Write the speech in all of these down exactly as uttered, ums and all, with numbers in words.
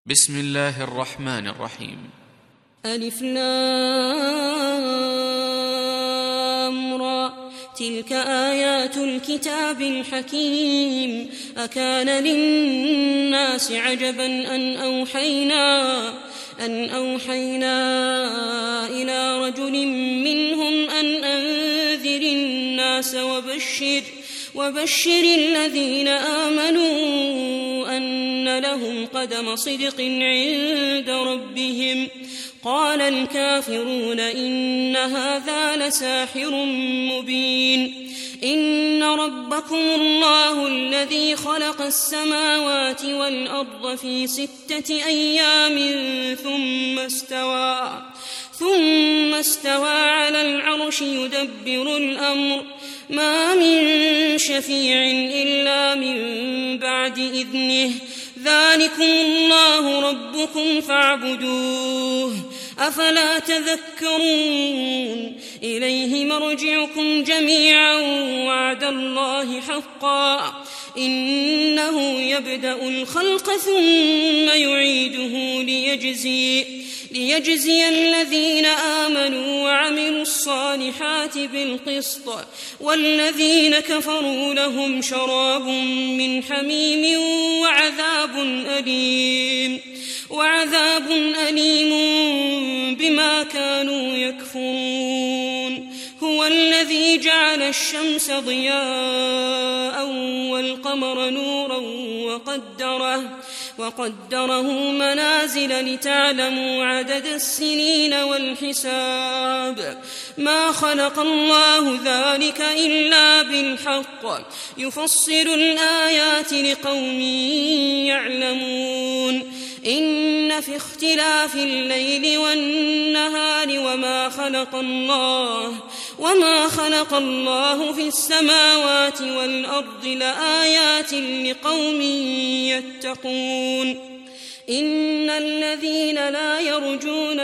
بسم الله الرحمن الرحيم. ألف لام را، تلك آيات الكتاب الحكيم. أكان للناس عجبا أن أوحينا أن أوحينا إلى رجل منهم أن أنذر الناس وبشر وبشر الذين آمنوا أن لهم قدم صدق عند ربهم. قال الكافرون إن هذا لساحر مبين. إن ربكم الله الذي خلق السماوات والأرض في ستة أيام ثم استوى ثم استوى على العرش يدبر الأمر. ما من شفيع إلا من بعد إذنه. ذلكم الله ربكم فاعبدوه، أفلا تذكرون. إليه مرجعكم جميعا وعد الله حقا. إنه يبدأ الخلق ثم يعيده ليجزي ليجزي الذين آمنوا وعملوا الصالحات بالقسط، والذين كفروا لهم شراب من حميم وعذاب أليم وعذاب أليم بما كانوا يكفرون. هو الذي جعل الشمس ضياء والقمر نورا وقدره وقدره منازل لتعلموا عدد السنين والحساب. ما خلق الله ذلك إلا بالحق، يفصل الآيات لقوم يعلمون. إن في اختلاف الليل والنهار وما خلق الله وما خلق الله في السماوات والأرض لآيات لقوم يتقون. إن الذين لا يرجون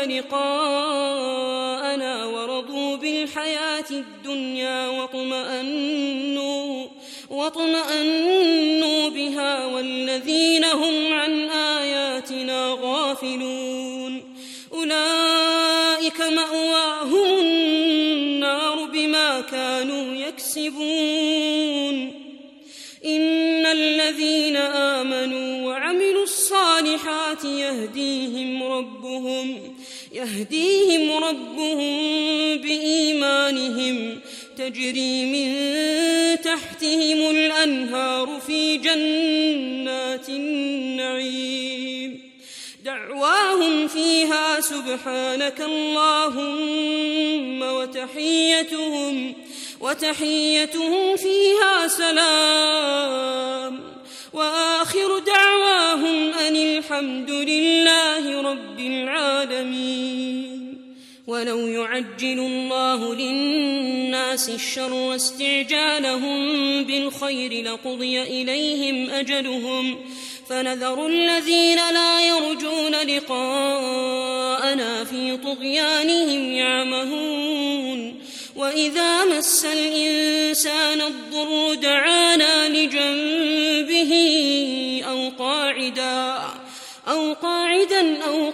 لقاءنا ورضوا بالحياة الدنيا واطمأنوا واطمأنوا بها والذين هم عن آياتنا غافلون أولئك مأواهم النار بما كانوا يكسبون. إن الذين آمنوا وعملوا الصالحات يهديهم ربهم يهديهم ربهم بإيمانهم تجري من تحتهم الأنهار في جنات النعيم. دعواهم فيها سبحانك اللهم وتحيتهم وتحيتهم فيها سلام. وآخر دعواهم أن الحمد لله رب العالمين. ولو يعجل الله للناس الشر واستعجالهم بالخير لقضي إليهم أجلهم، فنذر الذين لا يرجون لقاءنا في طغيانهم يعمهون. وإذا مس الإنسان الضر دعانا لجنبه أو قاعدا أو قاعدا أو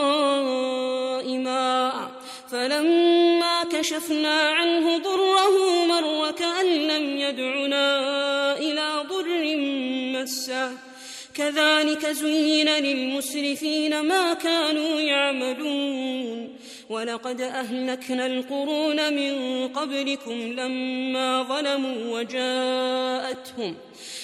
قائما، فلما كشفنا عنه ضره مر كأن لم يدعنا إلى ضر مسه. كذلك زين للمسرفين ما كانوا يعملون. ولقد أهلكنا القرون من قبلكم لما ظلموا وجاءتهم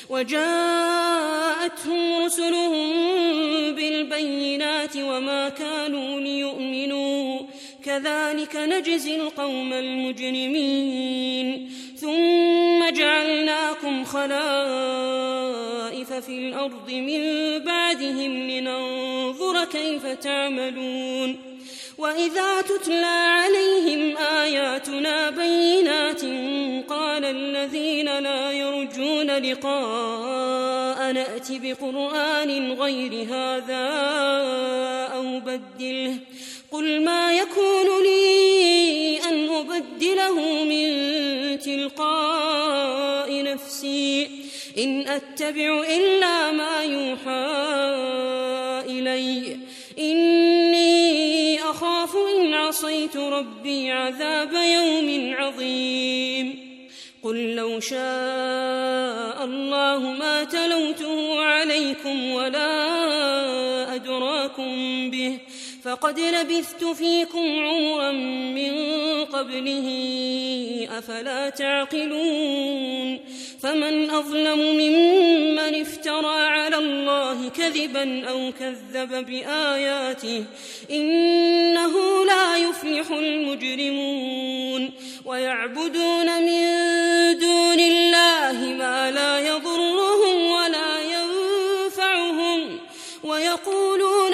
وجاءتهم رسلهم بالبينات وما كانوا ليؤمنوا. كذلك نجزي القوم المجرمين. ثم جعلناكم خلائف في الأرض من بعدهم لننظر كيف تعملون. وإذا تتلى عليهم آياتنا بينات قال الذين لا يرجون لقاء نأت بقرآن غير هذا أو بدله. قل ما يكون لي أن أبدله من تلقاء نفسي إن أتبع إلا ما يوحى إلي عصيت ربي عذاب يوم عظيم قل لو شاء الله ما تلوته عليكم ولا أدراكم به فقد لبثت فيكم عمرا من قبله أفلا تعقلون فمن أظلم ممن افترى على الله كذبا أو كذب بآياته إنه لا يفلح المجرمون ويعبدون من دون الله ما لا يضرهم ولا ينفعهم ويقولون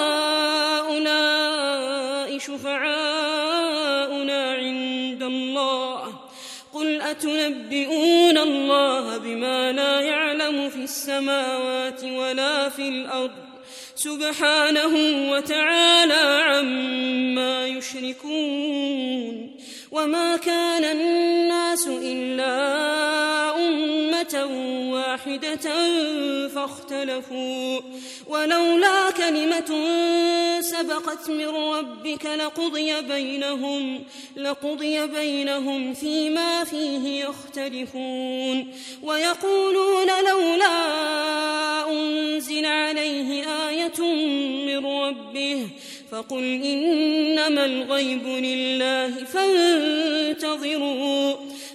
هؤلاء شفعاؤنا عند الله قل أتنبئون الله بما لا يعلم في السماوات ولا في الأرض سبحانه وتعالى عما يشركون وما كان الناس إلا أمة واحدة فاختلفوا ولولا كلمة سبقت من ربك لقضي بينهم لقضي بينهم فيما فيه يختلفون ويقولون لولا أنزل عليه آية من ربه فقل إنما الغيب لله فانتظروا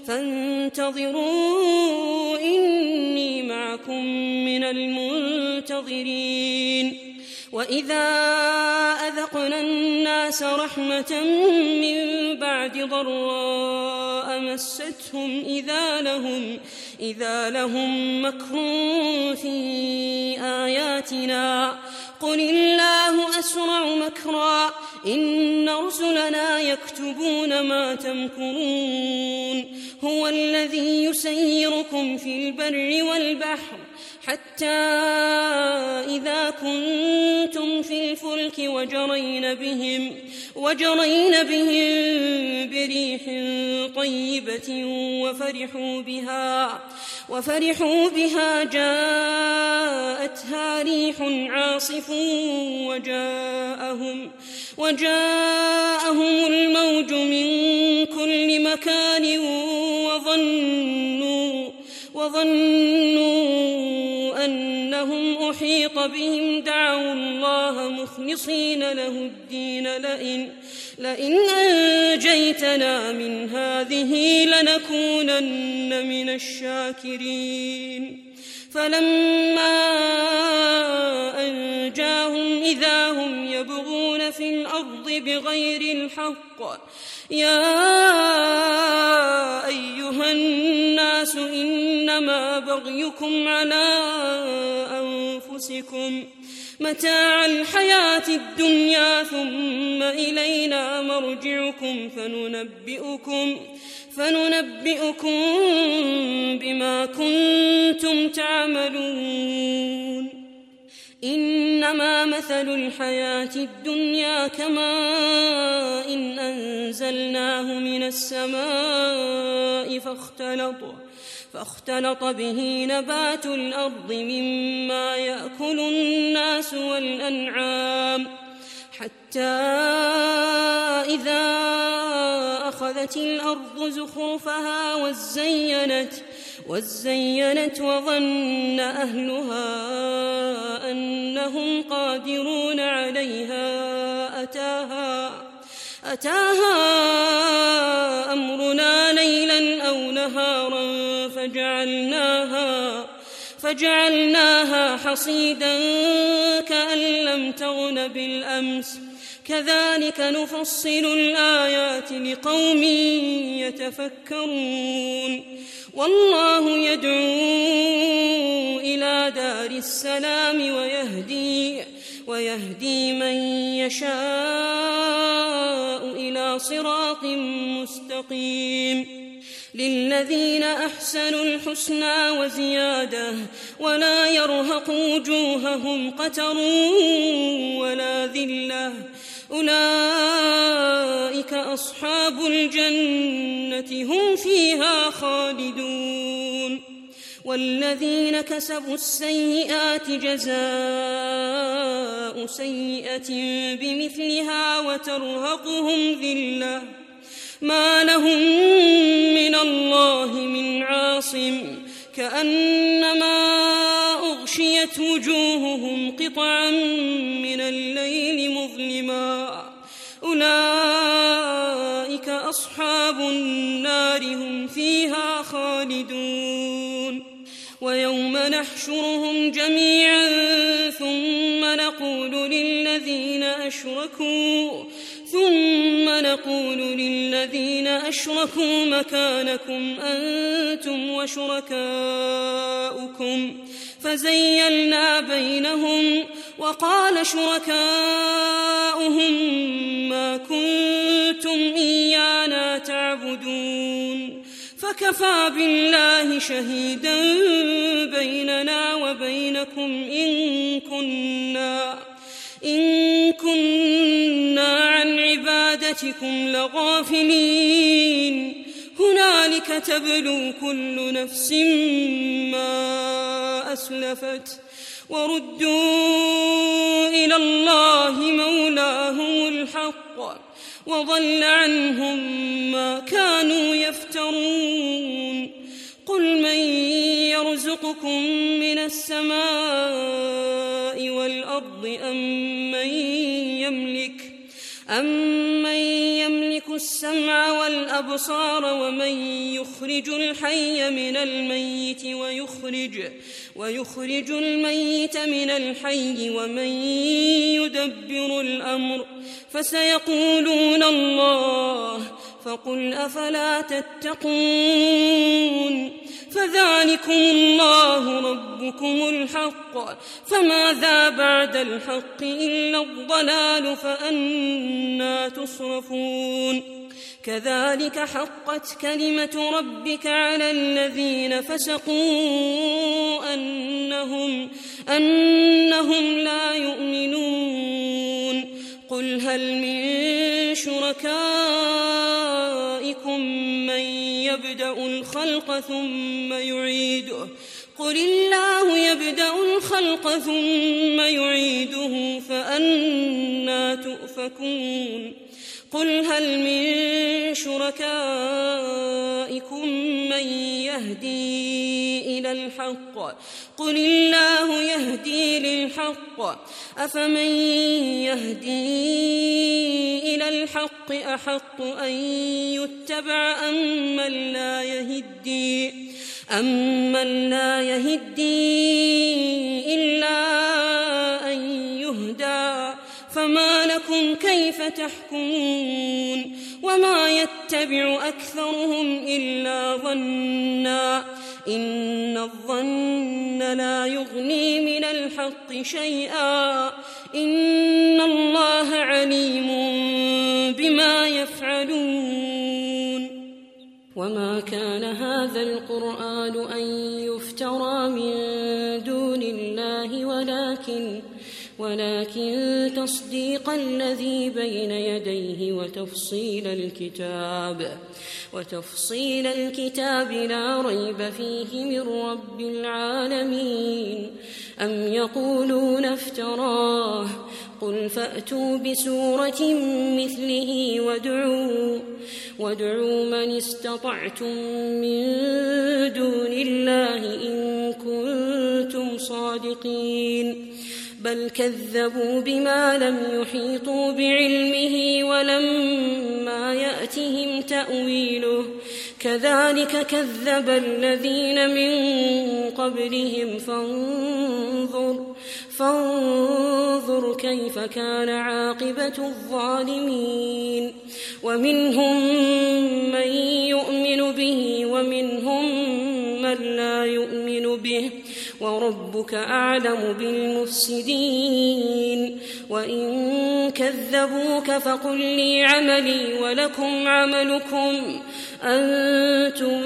فانتظروا إني معكم من المنتظرين وإذا أذقنا الناس رحمة من بعد ضراء مستهم إذا لهم إذا لهم مكر في آياتنا قل الله أسرع مكرا إن رسلنا يكتبون ما تمكرون هو الذي يسيركم في البر والبحر حتى إذا كنتم في الفلك وجرين بهم وجرين بهم بريح طيبة وفرحوا بها وفرحوا بها جاءتها ريح عاصف وجاءهم وجاءهم الموج من كل مكان وظنوا وظنوا أنهم أحيط بهم دعوا الله مخلصين له الدين لئن لئن أنجيتنا من هذه لنكونن من الشاكرين فلما أنجاهم إذا هم يبغون في الأرض بغير الحق يا أيها الناس إنما بغيكم على أنفسكم متاع الحياة الدنيا ثم إلينا مرجعكم فننبئكم فننبئكم بما كنتم تعملون إنما مثل الحياة الدنيا كماء إن أنزلناه من السماء فاختلط فاختلط به نبات الأرض مما يأكل الناس والأنعام حتى إذا أخذت الأرض زخرفها وزينت وزينت وظن أهلها أنهم قادرون عليها أتاها أتاها أمرنا ليلا أو نهارا فجعلناها فجعلناها حصيدا كأن لم تغن بالأمس كذلك نفصل الآيات لقوم يتفكرون والله يدعو إلى دار السلام ويهدي ويهدي من يشاء إلى صراط مستقيم للذين أحسنوا الحسنى وزيادة ولا يرهق وجوههم قتر ولا ذلة أولئك أصحاب الجنة هم فيها خالدون والذين كسبوا السيئات جزاء سيئة بمثلها وترهقهم ذلة ما لهم من الله من عاصم كأنما أغشيت وجوههم قطعا من الليل مظلما أولئك أصحاب النار هم فيها خالدون ويوم نحشرهم جميعا ثم نقول للذين أشركوا ثم نقول للذين أشركوا مكانكم أنتم وشركاؤكم فزيلنا بينهم وقال شركاؤهم ما كنتم إيانا تعبدون فكفى بالله شهيدا بيننا وبينكم إن كنا إن كنا عن عبادتكم لغافلين هنالك تبلو كل نفس ما أسلفت وردوا إلى الله مولاهم الحق وضل عنهم ما كانوا يفترون قل من يرزقكم من السماء والأرض أم من يملك أمن يملك السمع والأبصار ومن يخرج الحي من الميت ويخرج, ويخرج الميت من الحي ومن يدبر الأمر فسيقولون الله فقل أفلا تتقون فذلكم الله ربكم الحق فماذا بعد الحق إلا الضلال فأنى تصرفون كذلك حقت كلمة ربك على الذين فسقوا أنهم, أنهم لا يؤمنون قل هل من شركائكم من يبدأ الخلق ثم يعيده قل الله يبدأ الخلق ثم يعيده فأنى تؤفكون قل هل من شركائكم من يهدي إلى الحق قل الله يهدي للحق أفمن يهدي إلى الحق أحق أن يتبع أمن لا يهدي أمن لا يهدي إلا أن يهدى فما لكم كيف تحكمون وما يتبع أكثرهم إلا ظنا إن الظن لا يغني من الحق شيئا إن الله عليم بما يفعلون وما كان هذا القرآن أن يفترى من دون الله ولكن ولكن تصديق الذي بين يديه وتفصيل الكتاب وتفصيل الكتاب لا ريب فيه من رب العالمين أم يقولون افتراه قل فأتوا بسورة مثله وادعوا وادعوا من استطعتم من دون الله إن كنتم صادقين بل كذبوا بما لم يحيطوا بعلمه ولما يأتهم تأويله كذلك كذب الذين من قبلهم فانظر فانظر كيف كان عاقبة الظالمين ومنهم من يؤمن به ومنهم من لا يؤمن به وربك أعلم بالمفسدين وإن كذبوك فقل لي عملي ولكم عملكم أنتم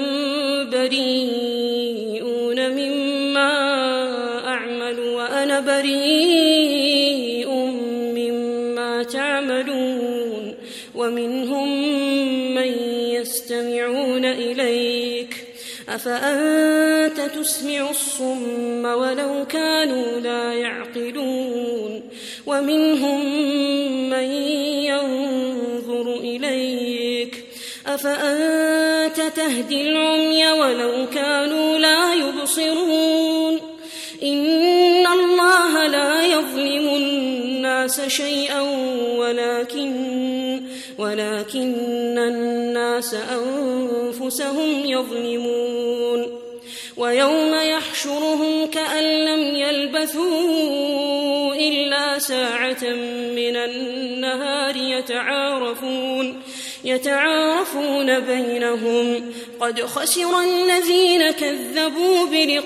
بريئون مما أعمل وأنا بريء مما تعملون ومنهم من يستمعون إليك أفأنت تسمع الصم ولو كانوا لا يعقلون ومنهم من ينظر إليك أفأنت تهدي العمي ولو كانوا لا يبصرون إن الله لا يظلم الناس شيئا ولكن ولكن الناس أنفسهم يظلمون ويوم يحشرهم كأن لم يلبثوا إلا ساعة من النهار يتعارفون يتعارفون بينهم قد خسر الذين كذبوا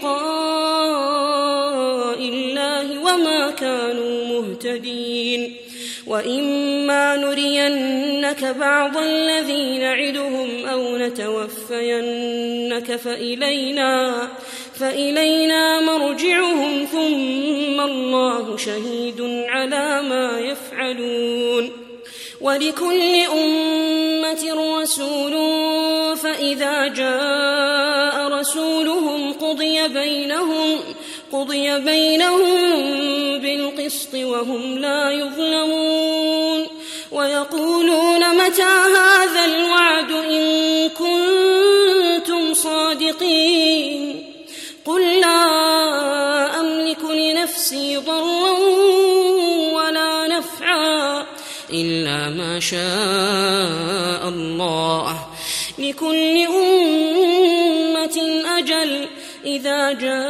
بلقاء الله وما كانوا مهتدين وإما نرينك بعض الذي نعدهم أو نتوفينك فإلينا, فإلينا مرجعهم ثم الله شهيد على ما يفعلون ولكل أمة رسول فإذا جاء رسولهم قضي بينهم قضي بينهم بالقسط وهم لا يظلمون ويقولون متى هذا الوعد إن كنتم صادقين قل لا أملك لنفسي ضرا ولا نفعا إلا ما شاء الله لكل أمة أجل إذا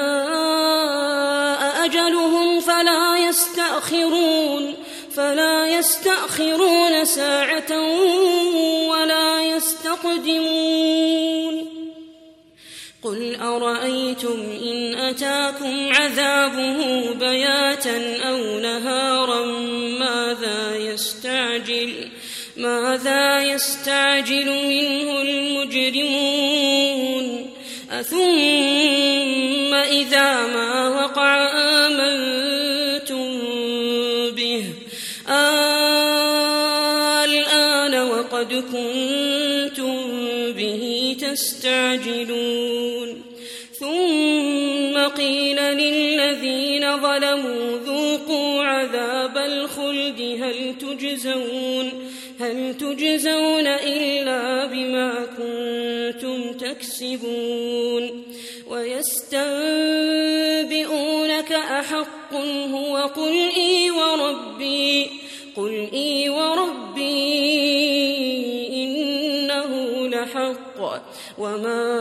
جاء أجلهم فلا يستأخرون فلا يستأخرون ساعة ولا يستقدمون قل أرأيتم إن أتاكم عذابه بياتا أو نهارا ماذا يستعجل ماذا يستعجل منه المجرمون أثم إذا ما وقع آمنتم به الآن وقد كنتم به تستعجلون ثم قيل للذين ظلموا ذوقوا عذاب الخلد هل تجزون هل تجزون إلا بما كنتم تكسبون ويستنبئونك أحق هو قل إي وربي قل إي وربي إنه لحق وما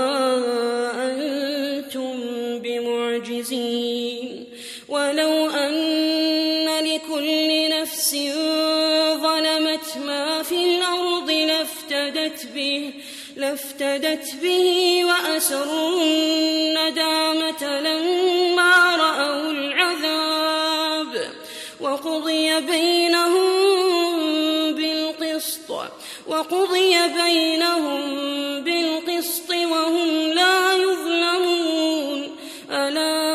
أنتم بمعجزين ولو أن لكل نفس ظلمت ما في الأرض لافتدت به لافتدت به وأسروا الندامة لما رأوا العذاب وقضي بينهم بالقسط وقضي بينهم بالقسط وهم لا يظلمون ألا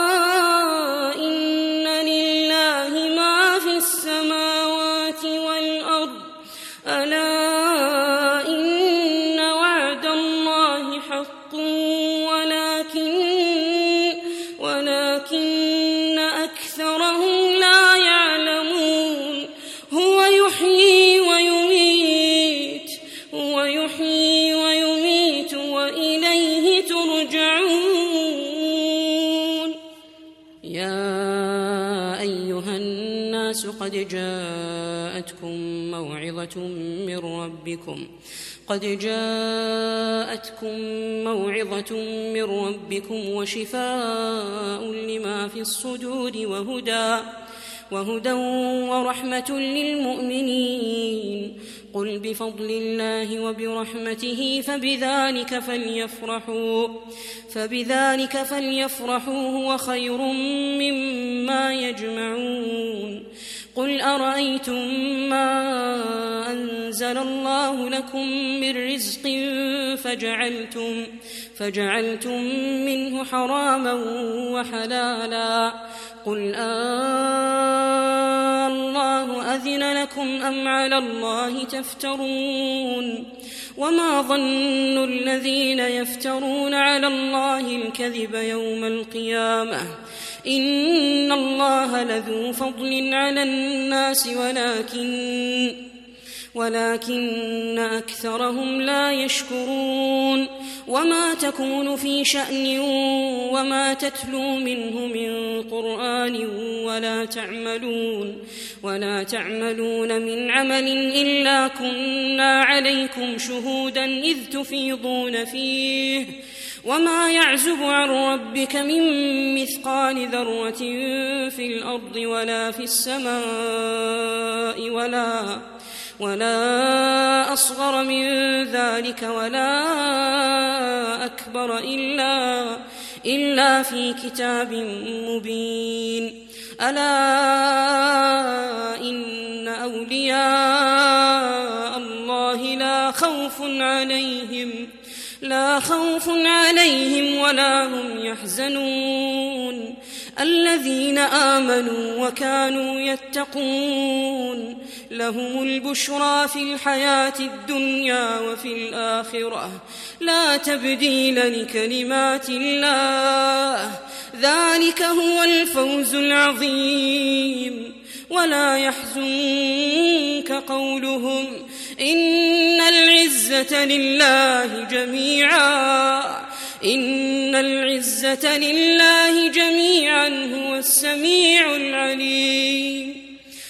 إن لله ما في السماوات والأرض ألا إن وعد الله حق ولكن ولكن أكثرهم لا يعلمون هو يحيي ويميت هو يحيي ويميت وإليه ترجعون يا أيها الناس قد جاءتكم موعظة من ربكم قد جاءتكم موعظة من ربكم وشفاء لما في الصدور وهدى وهدى ورحمة للمؤمنين قل بفضل الله وبرحمته فبذلك فليفرحوا فبذلك فليفرحوا هو خير مما يجمعون قل أرأيتم ما أنزل الله لكم من رزق فجعلتم فجعلتم منه حراما وحلالا قل آه الله أذن لكم أم على الله تفترون وما ظن الذين يفترون على الله الكذب يوم القيامة إن الله لذو فضل على الناس ولكن ولكن أكثرهم لا يشكرون وما تكون في شأن وما تتلو منه من قرآن ولا تعملون ولا تعملون من عمل إلا كنا عليكم شهودا إذ تفيضون فيه وما يعزب عن ربك من مثقال ذرة في الأرض ولا في السماء ولا ولا أصغر من ذلك ولا أكبر إلا, إلا في كتاب مبين ألا إن أولياء الله لا خوف عليهم لا خوف عليهم ولا هم يحزنون الذين آمنوا وكانوا يتقون لهم البشرى في الحياة الدنيا وفي الآخرة لا تبديل لكلمات الله ذلك هو الفوز العظيم ولا يحزنك قولهم إن العزة لله جميعا إن العزة لله جميعا هو السميع العليم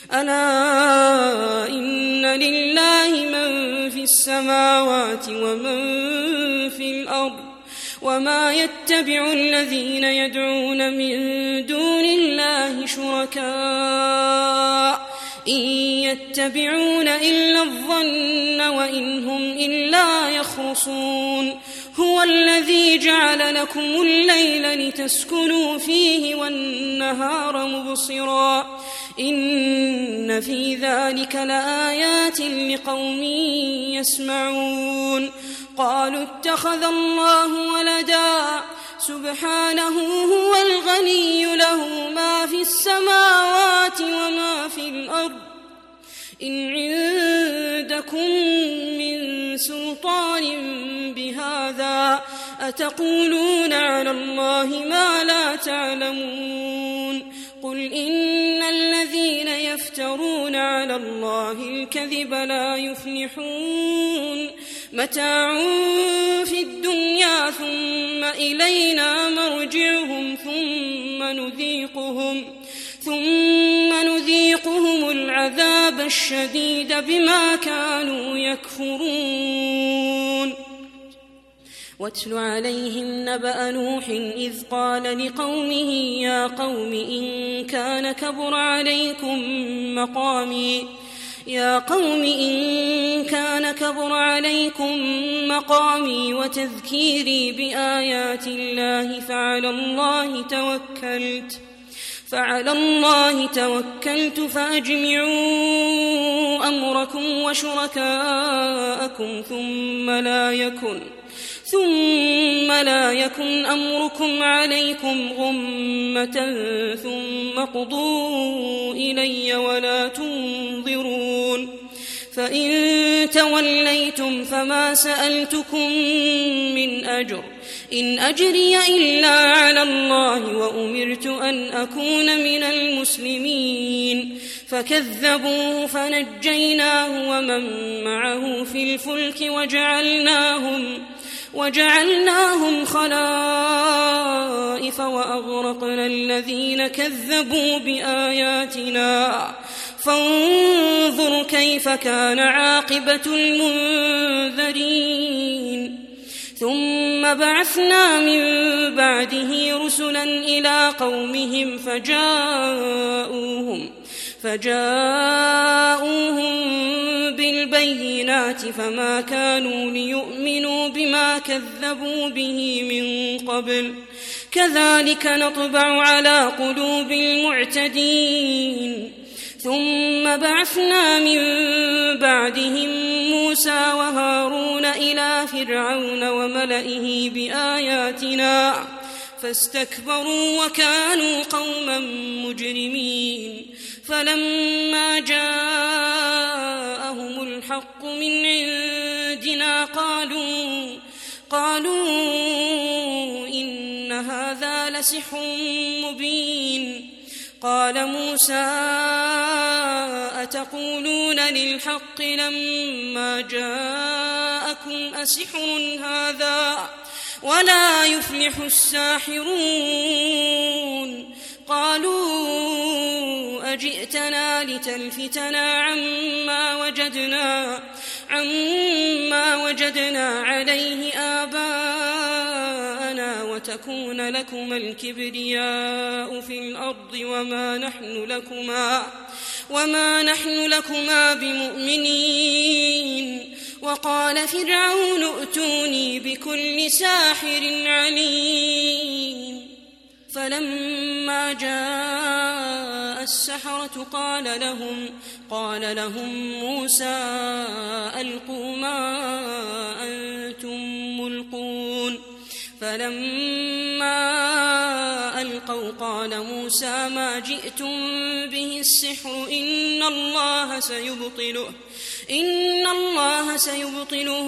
ألا إن لله من في السماوات ومن في الأرض وما يتبع الذين يدعون من دون الله شركاء إن يتبعون إلا الظن وإن هم إلا يخرصون هو الذي جعل لكم الليل لتسكنوا فيه والنهار مبصرا إن في ذلك لآيات لقوم يسمعون قالوا اتخذ الله ولدا سبحانه هو الغني له ما في السماوات وما في الأرض إن عندكم من سلطان بهذا أتقولون على الله ما لا تعلمون قل إن الذين يفترون على الله الكذب لا يفلحون متاع في الدنيا ثم إلينا مرجعهم ثم نذيقهم ثم نذيقهم العذاب الشديد بما كانوا يكفرون واتل عليهم نبأ نوح إذ قال لقومه يا قوم إن كان كبر عليكم مقامي يا قوم إن كان كبر عليكم مقامي وتذكيري بآيات الله فعلى الله توكلت فعلى الله توكلت فأجمعوا أمركم وشركاءكم ثم لا يكن ثم لا يكن أمركم عليكم غمة ثم قضوا إلي ولا تنظرون فإن توليتم فما سألتكم من أجر إن أجري إلا على الله وأمرت أن أكون من المسلمين فكذبوه فنجيناه ومن معه في الفلك وجعلناهم وجعلناهم خلائف وأغرقنا الذين كذبوا بآياتنا فانظر كيف كان عاقبة المنذرين ثم بعثنا من بعده رسلا إلى قومهم فجاءوهم فجاءوهم بالبينات فما كانوا ليؤمنوا بما كذبوا به من قبل كذلك نطبع على قلوب المعتدين ثم بعثنا من بعدهم موسى وهارون إلى فرعون وملئه بآياتنا فاستكبروا وكانوا قوما مجرمين فلما جاء الحق من عندنا قالوا قالوا إن هذا لسحر مبين قال موسى أتقولون للحق لما جاءكم أسحر هذا ولا يفلح الساحرون قالوا أجئتنا لتلفتنا عما وجدنا عما وجدنا عليه آباءنا وتكون لكما الكبرياء في الأرض وما نحن لكما وما نحن لكما بمؤمنين وقال فرعون ائتوني بكل ساحر عليم فلما جاء السحرة قال لهم قال لهم موسى ألقوا ما أنتم ملقون فلما ألقوا قال موسى ما جئتم به السحر إن الله سيبطله إن الله سيبطله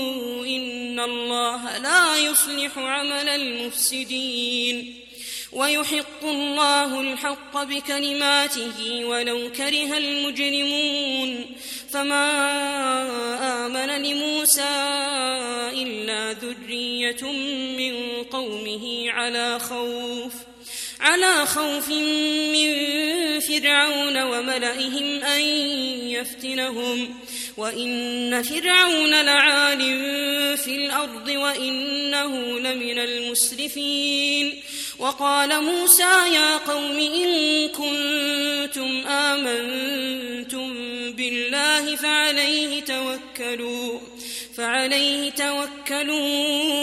إن الله لا يصلح عمل المفسدين ويحق الله الحق بكلماته ولو كره المجرمون فما آمن لموسى إلا ذرية من قومه على خوف على خوف من فرعون وملئهم أن يفتنهم وإن فرعون لعال في الأرض وإنه لمن المسرفين وقال موسى يا قوم إن كنتم آمنتم بالله فعليه توكلوا فعليه توكلوا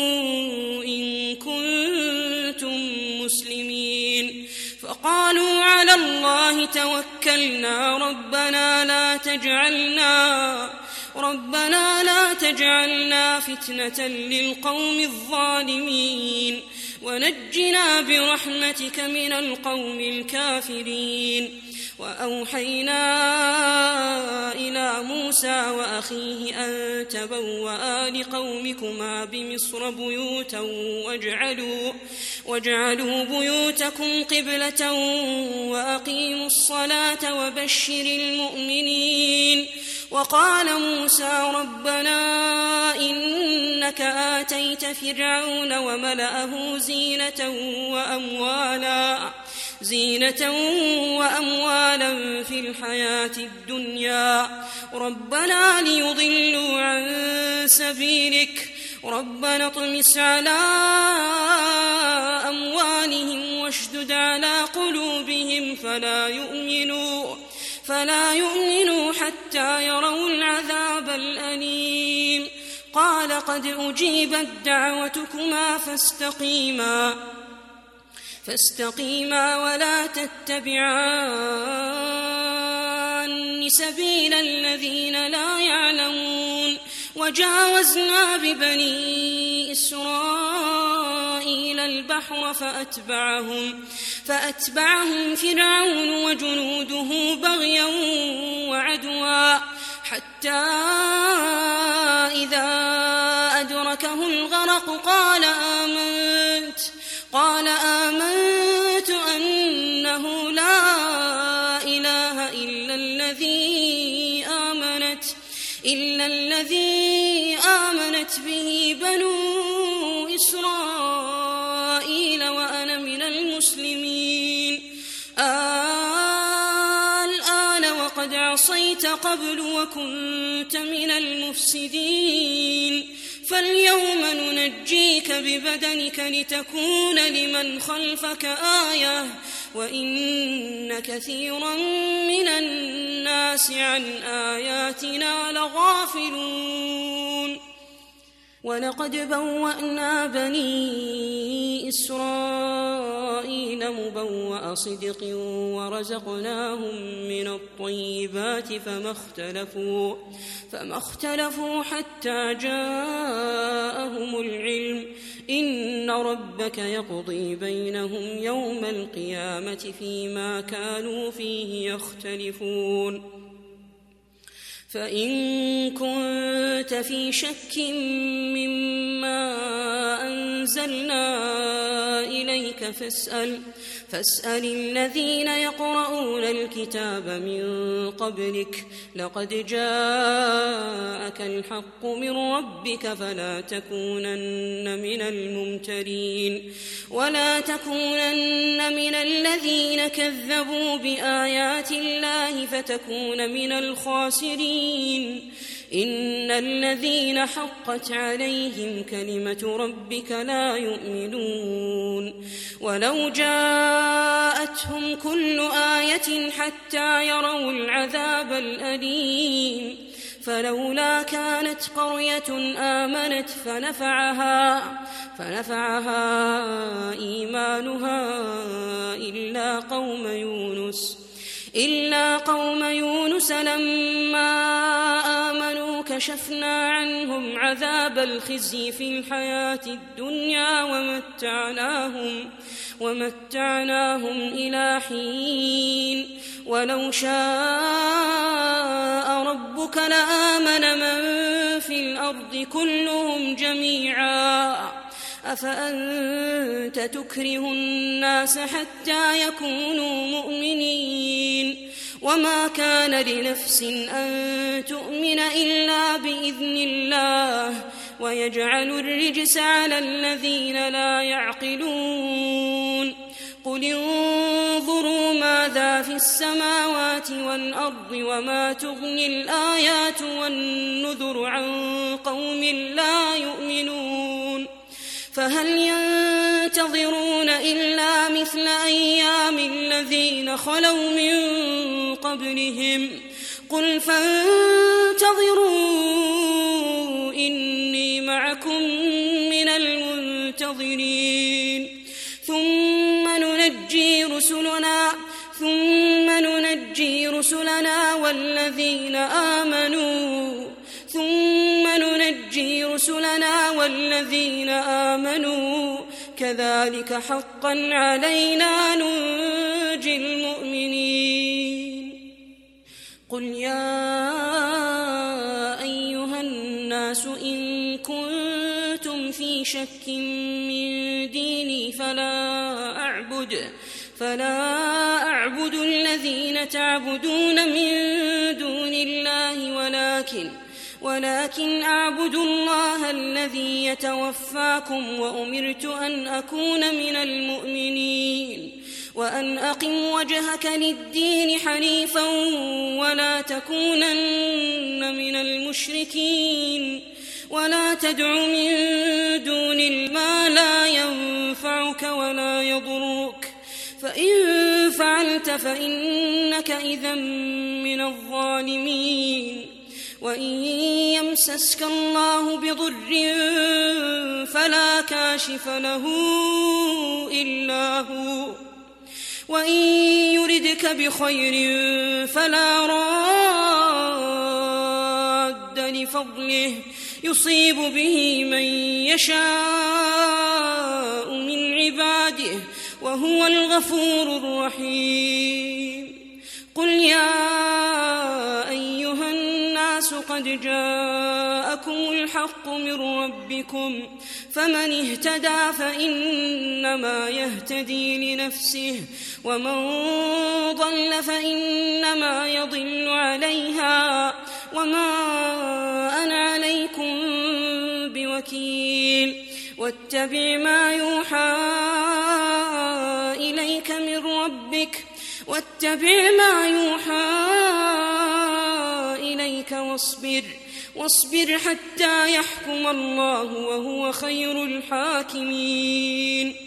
إن كنتم مسلمين فقالوا على الله توكلنا ربنا لا تجعلنا ربنا لا تجعلنا فتنة للقوم الظالمين ونجنا برحمتك من القوم الكافرين وأوحينا إلى موسى وأخيه أن تبوأ لقومكما بمصر بيوتا واجعلوا, واجعلوا بيوتكم قبلة وأقيموا الصلاة وبشر المؤمنين وقال موسى ربنا إنك آتيت فرعون وملأه زينة وأموالا زينة وأموالا في الحياة الدنيا ربنا ليضلوا عن سبيلك ربنا اطمس على أموالهم واشدد على قلوبهم فلا يؤمنوا فلا يؤمنوا حتى يروا العذاب الأليم قال قد أجيبت دعوتكما فاستقيما فاستقيما ولا تتبعان سبيل الذين لا يعلمون وجاوزنا ببني إسرائيل البحر فأتبعهم فأتبعهم فرعون وجنوده بغيا وعدوا حتى إذا أدركه الغرق قال آمنت قال آمنت أنه لا إله إلا الذي آمنت إلا الذي آمنت به بنو إسرائيل وأنا من المسلمين الآن وقد عصيت قبل وكنت من المفسدين فاليوم ننجيك ببدنك لتكون لمن خلفك آية وإن كثيرا من الناس عن آياتنا لغافلون ولقد بوأنا بني إسرائيل مبوأ صدق ورزقناهم من الطيبات فما اختلفوا فما اختلفوا حتى جاءهم العلم إن ربك يقضي بينهم يوم القيامة فيما كانوا فيه يختلفون فإن كنت في شك مما أنزلنا إليك فاسأل فاسأل الذين يقرؤون الكتاب من قبلك لقد جاءك الحق من ربك فلا تكونن من الممترين ولا تكونن من الذين كذبوا بآيات الله فتكون من الخاسرين إن الذين حقت عليهم كلمة ربك لا يؤمنون ولو جاءتهم كل آية حتى يروا العذاب الأليم فلولا كانت قرية آمنت فنفعها فنفعها إيمانها إلا قوم يونس إلا قوم يونس لما آمنوا كشفنا عنهم عذاب الخزي في الحياة الدنيا ومتعناهم ومتعناهم إلى حين ولو شاء ربك لآمن من في الأرض كلهم جميعا أفأنت تكره الناس حتى يكونوا مؤمنين وما كان لنفس أن تؤمن إلا بإذن الله ويجعل الرجس على الذين لا يعقلون قل انظروا ماذا في السماوات والأرض وما تغني الآيات والنذر عن قوم لا يؤمنون فهل ينتظرون إلا مثل أيام الذين خلوا من قبلهم قل فانتظروا إني معكم من المنتظرين ثم ننجي رسلنا ثم ننجي رسلنا والذين آمنوا ثم ننجي رسلنا والذين آمنوا كذلك حقا علينا ننجي المؤمنين قل يا أيها الناس إن كنتم في شك من ديني فلا أعبد فلا أعبد الذين تعبدون من دون الله ولكن ولكن أعبد الله الذي يتوفاكم وأمرت أن أكون من المؤمنين وأن أقم وجهك للدين حنيفا ولا تكونن من المشركين ولا تدع من دون ما لا ينفعك ولا يضرك فإن فعلت فإنك إذا من الظالمين وإن يمسسك الله بضر فلا كاشف له إلا هو وإن يردك بخير فلا راد لفضله يصيب به من يشاء من عباده وهو الغفور الرحيم قل يا أيها الناس قد جاءكم الحق من ربكم فمن اهتدى فإنما يهتدي لنفسه ومن ضل فإنما يضل عليها وما أنا عليكم بوكيل واتبع ما يوحى إليك من ربك واتبع ما يوحى إليك واصبر واصبر حتى يحكم الله وهو خير الحاكمين